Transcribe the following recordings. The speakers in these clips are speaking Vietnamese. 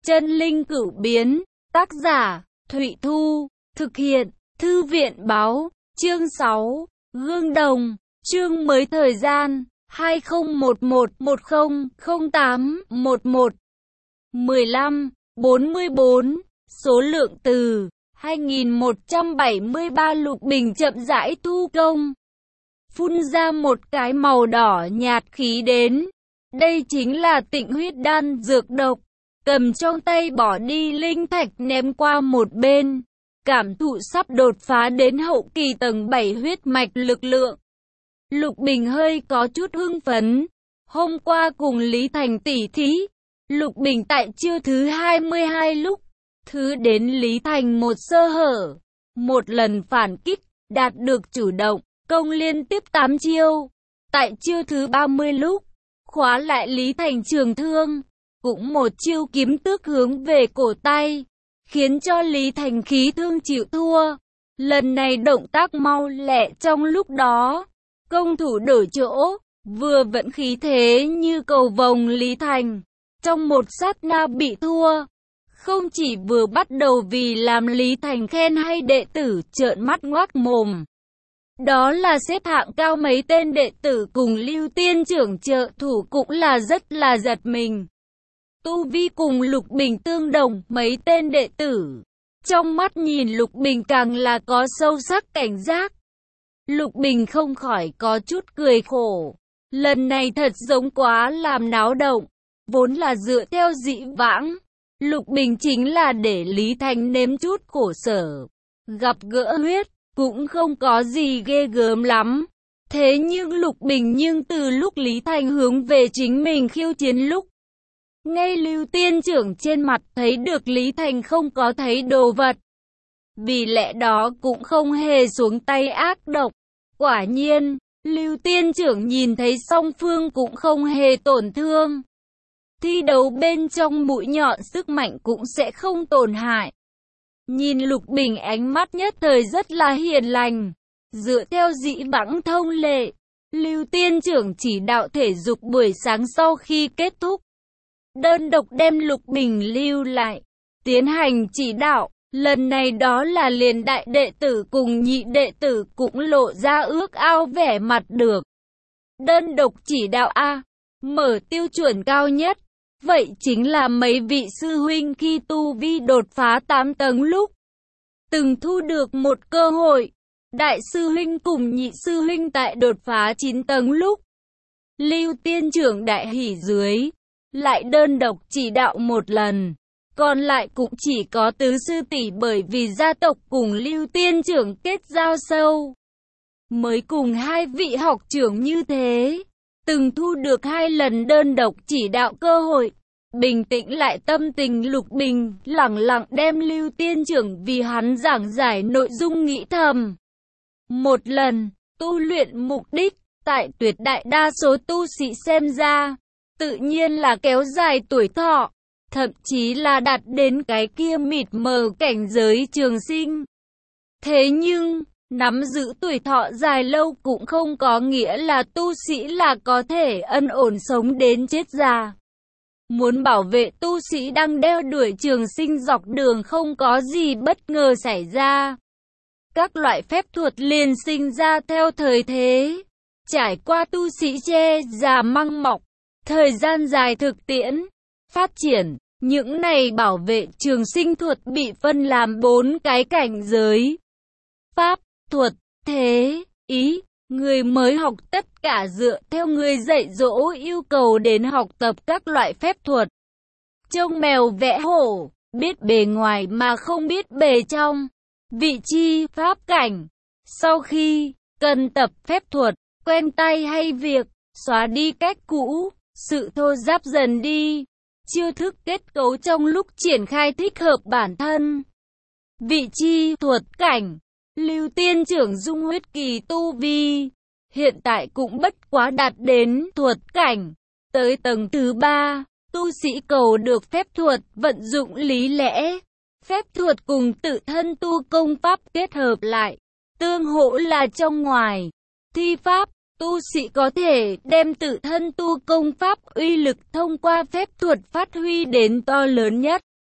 Chân linh cửu biến, tác giả, Thụy Thu, thực hiện, Thư viện Báo, chương 6, Gương Đồng, chương mới thời gian, 2011-10-08-11, 15-44, số lượng từ, 2173 Lục Bình chậm rãi thu công. Phun ra một cái màu đỏ nhạt khí đến. Đây chính là Tịnh huyết đan dược độc. Cầm trong tay bỏ đi linh thạch ném qua một bên. Cảm thụ sắp đột phá đến hậu kỳ tầng 7 huyết mạch lực lượng. Lục Bình hơi có chút hưng phấn. Hôm qua cùng Lý Thành tỉ thí, Lục Bình tại chiêu thứ 22 lúc, thứ đến Lý Thành một sơ hở. Một lần phản kích, đạt được chủ động, công liên tiếp 8 chiêu. Tại chiêu thứ 30 lúc, khóa lại Lý Thành trường thương. Cũng một chiêu kiếm tước hướng về cổ tay, khiến cho Lý Thành khí thương chịu thua. Lần này động tác mau lẹ trong lúc đó, công thủ đổi chỗ, vừa vẫn khí thế như cầu vồng Lý Thành. Trong một sát na bị thua, không chỉ vừa bắt đầu vì làm Lý Thành khen hay đệ tử trợn mắt ngoác mồm. Đó là xếp hạng cao mấy tên đệ tử cùng Lưu Tiên trưởng trợ thủ cũng là rất là giật mình. Tu vi cùng Lục Bình tương đồng, mấy tên đệ tử. Trong mắt nhìn Lục Bình càng là có sâu sắc cảnh giác. Lục Bình không khỏi có chút cười khổ. Lần này thật giống quá làm náo động. Vốn là dựa theo dĩ vãng. Lục Bình chính là để Lý Thành nếm chút khổ sở. Gặp gỡ huyết, cũng không có gì ghê gớm lắm. Thế nhưng Lục Bình từ lúc Lý Thành hướng về chính mình khiêu chiến lúc, ngay Lưu Tiên trưởng trên mặt thấy được Lý Thành không có thấy đồ vật. Vì lẽ đó cũng không hề xuống tay ác độc. Quả nhiên, Lưu Tiên trưởng nhìn thấy song phương cũng không hề tổn thương. Thi đấu bên trong mũi nhọn sức mạnh cũng sẽ không tổn hại. Nhìn Lục Bình ánh mắt nhất thời rất là hiền lành. Dựa theo dĩ vãng thông lệ, Lưu Tiên trưởng chỉ đạo thể dục buổi sáng sau khi kết thúc, đơn độc đem Lục Bình lưu lại, tiến hành chỉ đạo. Lần này đó là liền đại đệ tử cùng nhị đệ tử cũng lộ ra ước ao vẻ mặt được. Đơn độc chỉ đạo A, mở tiêu chuẩn cao nhất. Vậy chính là mấy vị sư huynh khi tu vi đột phá 8 tầng lúc, từng thu được một cơ hội. Đại sư huynh cùng nhị sư huynh tại đột phá 9 tầng lúc, Lưu Tiên trưởng đại hỉ dưới, lại đơn độc chỉ đạo một lần. Còn lại cũng chỉ có tứ sư tỷ bởi vì gia tộc cùng Lưu Tiên trưởng kết giao sâu, mới cùng hai vị học trưởng như thế, từng thu được 2 lần đơn độc chỉ đạo cơ hội. Bình tĩnh lại tâm tình Lục Bình, lẳng lặng đem Lưu Tiên trưởng vì hắn giảng giải nội dung nghĩ thầm. Một lần, tu luyện mục đích, tại tuyệt đại đa số tu sĩ xem ra, tự nhiên là kéo dài tuổi thọ, thậm chí là đạt đến cái kia mịt mờ cảnh giới trường sinh. Thế nhưng, nắm giữ tuổi thọ dài lâu cũng không có nghĩa là tu sĩ là có thể ân ổn sống đến chết già. Muốn bảo vệ tu sĩ đang đeo đuổi trường sinh dọc đường không có gì bất ngờ xảy ra. Các loại phép thuật liền sinh ra theo thời thế. Trải qua tu sĩ che già măng mọc, thời gian dài thực tiễn, phát triển, những này bảo vệ trường sinh thuật bị phân làm 4 cái cảnh giới. Pháp, thuật, thế, ý. Người mới học tất cả dựa theo người dạy dỗ yêu cầu đến học tập các loại phép thuật. Trông mèo vẽ hổ, biết bề ngoài mà không biết bề trong. Vị chi, pháp cảnh. Sau khi cần tập phép thuật, quen tay hay việc, xóa đi cách cũ, sự thô ráp dần đi. Chiêu thức kết cấu trong lúc triển khai thích hợp bản thân. Vị chi, thuật cảnh. Lưu Tiên trưởng dung huyết kỳ tu vi, hiện tại cũng bất quá đạt đến thuật cảnh. Tới tầng thứ 3, tu sĩ cầu được phép thuật vận dụng lý lẽ. Phép thuật cùng tự thân tu công pháp kết hợp lại, tương hỗ là trong ngoài. Thi pháp, tu sĩ có thể đem tự thân tu công pháp uy lực thông qua phép thuật phát huy đến to lớn nhất.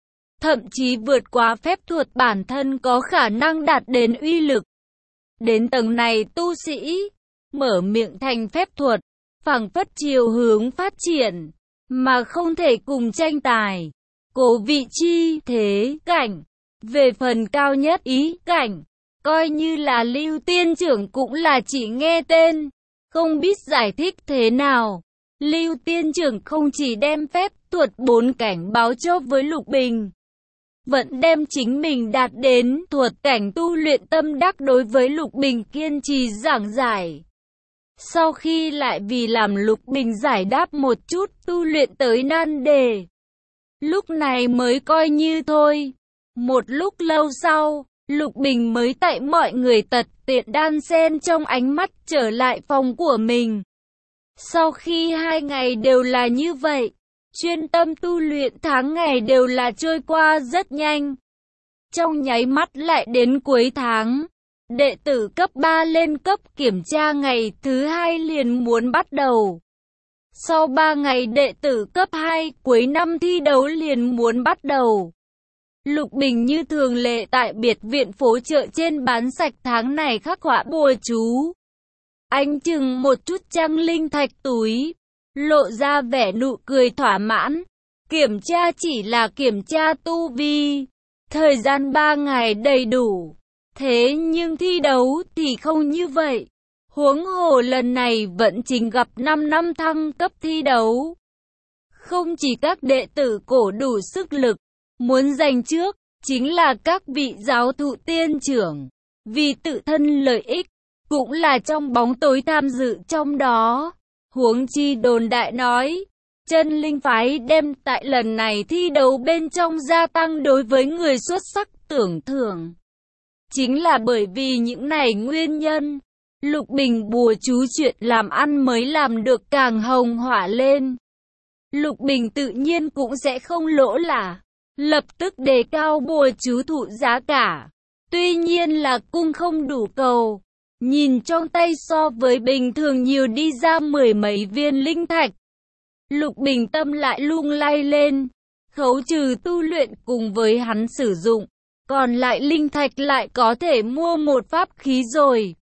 thậm chí vượt quá phép thuật bản thân có khả năng đạt đến uy lực. Đến tầng này tu sĩ mở miệng thành phép thuật, phảng phất chiều hướng phát triển, mà không thể cùng tranh tài. Cố vị chi thế cảnh, về phần cao nhất ý cảnh, coi như là Lưu Tiên Trưởng cũng là chỉ nghe tên, không biết giải thích thế nào. Lưu Tiên Trưởng không chỉ đem phép thuật 4 cảnh báo cho với Lục Bình, vẫn đem chính mình đạt đến thuật cảnh tu luyện tâm đắc đối với Lục Bình kiên trì giảng giải. Sau khi lại vì làm Lục Bình giải đáp một chút tu luyện tới nan đề, lúc này mới coi như thôi. Một lúc lâu sau, Lục Bình mới tại mọi người tật tiện đan xen trong ánh mắt trở lại phòng của mình. Sau khi 2 ngày đều là như vậy, chuyên tâm tu luyện, tháng ngày đều là trôi qua rất nhanh. Trong nháy mắt lại đến cuối tháng, đệ tử cấp 3 lên cấp kiểm tra ngày thứ 2 liền muốn bắt đầu. Sau 3 ngày đệ tử cấp 2 cuối năm thi đấu liền muốn bắt đầu. Lục Bình như thường lệ tại biệt viện phố chợ trên bán sạch tháng này khắc họa bùa chú. Anh chừng một chút trăng linh thạch túi, lộ ra vẻ nụ cười thỏa mãn. Kiểm tra chỉ là kiểm tra tu vi, thời gian 3 ngày đầy đủ. Thế nhưng thi đấu thì không như vậy. Huống hồ lần này vẫn chính gặp 5 năm thăng cấp thi đấu. Không chỉ các đệ tử cổ đủ sức lực, muốn giành trước, chính là các vị giáo thụ tiên trưởng. Vì tự thân lợi ích, cũng là trong bóng tối tham dự trong đó. Huống chi đồn đại nói, chân linh phái đem tại lần này thi đấu bên trong gia tăng đối với người xuất sắc tưởng thưởng. Chính là bởi vì những này nguyên nhân, Lục Bình bùa chú chuyện làm ăn mới làm được càng hồng hỏa lên. Lục Bình tự nhiên cũng sẽ không lỗ là, lập tức đề cao bùa chú thụ giá cả. Tuy nhiên là cung không đủ cầu, nhìn trong tay so với bình thường nhiều đi ra 10 mấy viên linh thạch. Lục Bình tâm lại lung lay lên, khấu trừ tu luyện cùng với hắn sử dụng, còn lại linh thạch lại có thể mua một pháp khí rồi.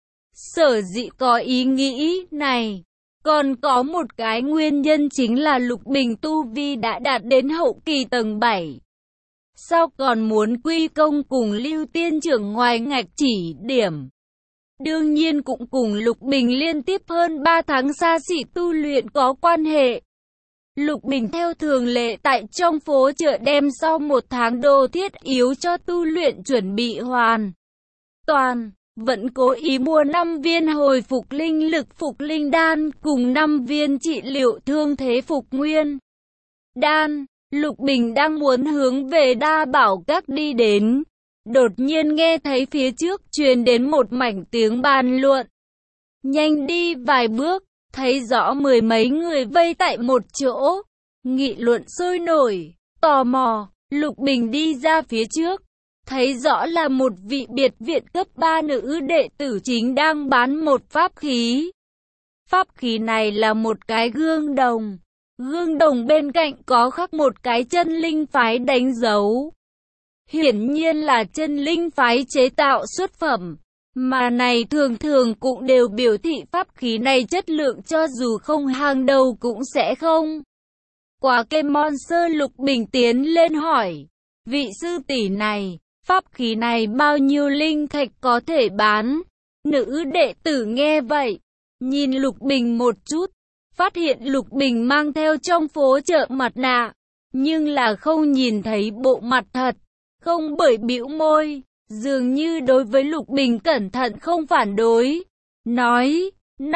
Sở dĩ có ý nghĩ này, còn có một cái nguyên nhân chính là Lục Bình tu vi đã đạt đến hậu kỳ tầng 7. Sao còn muốn quy công cùng Lưu Tiên Trưởng ngoài ngạch chỉ điểm? Đương nhiên cũng cùng Lục Bình liên tiếp hơn 3 tháng xa xỉ tu luyện có quan hệ. Lục Bình theo thường lệ tại trong phố chợ đem sau 1 tháng đồ thiết yếu cho tu luyện chuẩn bị hoàn toàn, vẫn cố ý mua 5 viên hồi phục linh lực phục linh đan cùng 5 viên trị liệu thương thế phục nguyên đan. Lục Bình đang muốn hướng về Đa Bảo Các đi đến, đột nhiên nghe thấy phía trước truyền đến một mảnh tiếng bàn luận. Nhanh đi vài bước, thấy rõ 10 mấy người vây tại một chỗ, nghị luận sôi nổi. Tò mò, Lục Bình đi ra phía trước, thấy rõ là một vị biệt viện cấp 3 nữ đệ tử chính đang bán một pháp khí. Pháp khí này là một cái gương đồng. Gương đồng bên cạnh có khắc một cái chân linh phái đánh dấu. Hiển nhiên là chân linh phái chế tạo xuất phẩm, mà này thường thường cũng đều biểu thị pháp khí này chất lượng cho dù không hàng đầu cũng sẽ không quá kém. Monster. Lục Bình tiến lên hỏi, vị sư tỷ này, pháp khí này bao nhiêu linh thạch có thể bán? Nữ đệ tử nghe vậy, nhìn Lục Bình một chút, phát hiện Lục Bình mang theo trong phố chợ mặt nạ, nhưng là không nhìn thấy bộ mặt thật, không bởi bĩu môi, dường như đối với Lục Bình cẩn thận không phản đối, nói,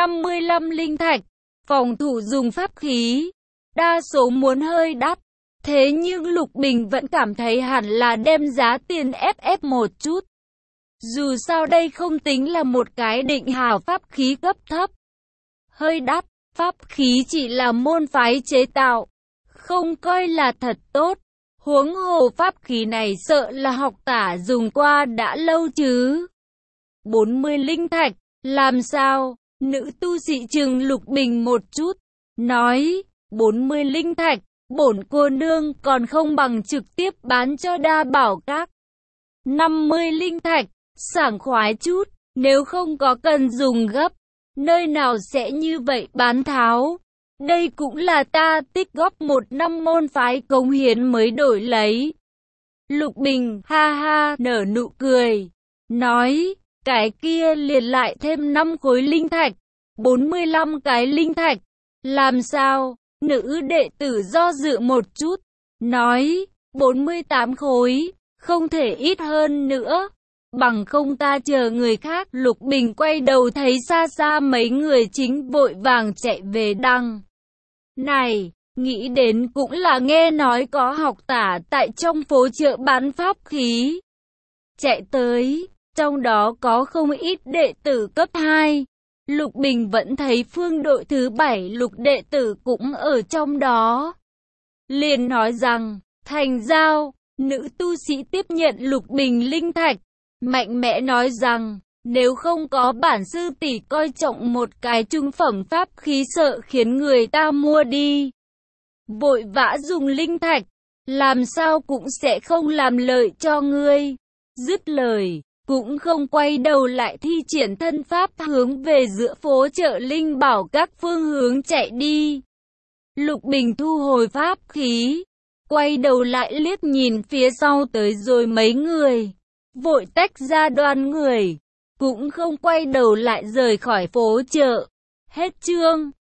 55 linh thạch, phòng thủ dùng pháp khí, đa số muốn hơi đắt, thế nhưng Lục Bình vẫn cảm thấy hẳn là đem giá tiền ép một chút. Dù sao đây không tính là một cái định hào pháp khí cấp thấp, hơi đắt. Pháp khí chỉ là môn phái chế tạo, không coi là thật tốt. Huống hồ pháp khí này sợ là học tả dùng qua đã lâu chứ. 40 linh thạch, làm sao? Nữ tu sĩ chừng Lục Bình một chút, nói, 40 linh thạch, bổn cô nương còn không bằng trực tiếp bán cho Đa Bảo Các. 50 linh thạch, sảng khoái chút, nếu không có cần dùng gấp, nơi nào sẽ như vậy bán tháo. Đây cũng là ta tích góp 1 năm môn phái cống hiến mới đổi lấy. Lục Bình ha ha nở nụ cười, nói, cái kia liền lại thêm 5 khối linh thạch, 45 cái linh thạch. Làm sao? Nữ đệ tử do dự một chút, nói, 48 khối, không thể ít hơn nữa. Bằng không ta chờ người khác. Lục Bình quay đầu thấy xa xa mấy người chính vội vàng chạy về đằng này, nghĩ đến cũng là nghe nói có học tả tại trong phố chợ bán pháp khí. Chạy tới, trong đó có không ít đệ tử cấp 2. Lục Bình vẫn thấy phương đội thứ 7 lục đệ tử cũng ở trong đó. Liền nói rằng, thành giao, nữ tu sĩ tiếp nhận Lục Bình linh thạch, mạnh mẽ nói rằng, nếu không có bản sư tỷ coi trọng một cái trung phẩm pháp khí sợ khiến người ta mua đi. Vội vã dùng linh thạch, làm sao cũng sẽ không làm lợi cho ngươi. Dứt lời, cũng không quay đầu lại thi triển thân pháp hướng về giữa phố chợ linh bảo các phương hướng chạy đi. Lục Bình thu hồi pháp khí, quay đầu lại liếc nhìn phía sau tới rồi mấy người, vội tách ra đoàn người, cũng không quay đầu lại rời khỏi phố chợ. Hết chương.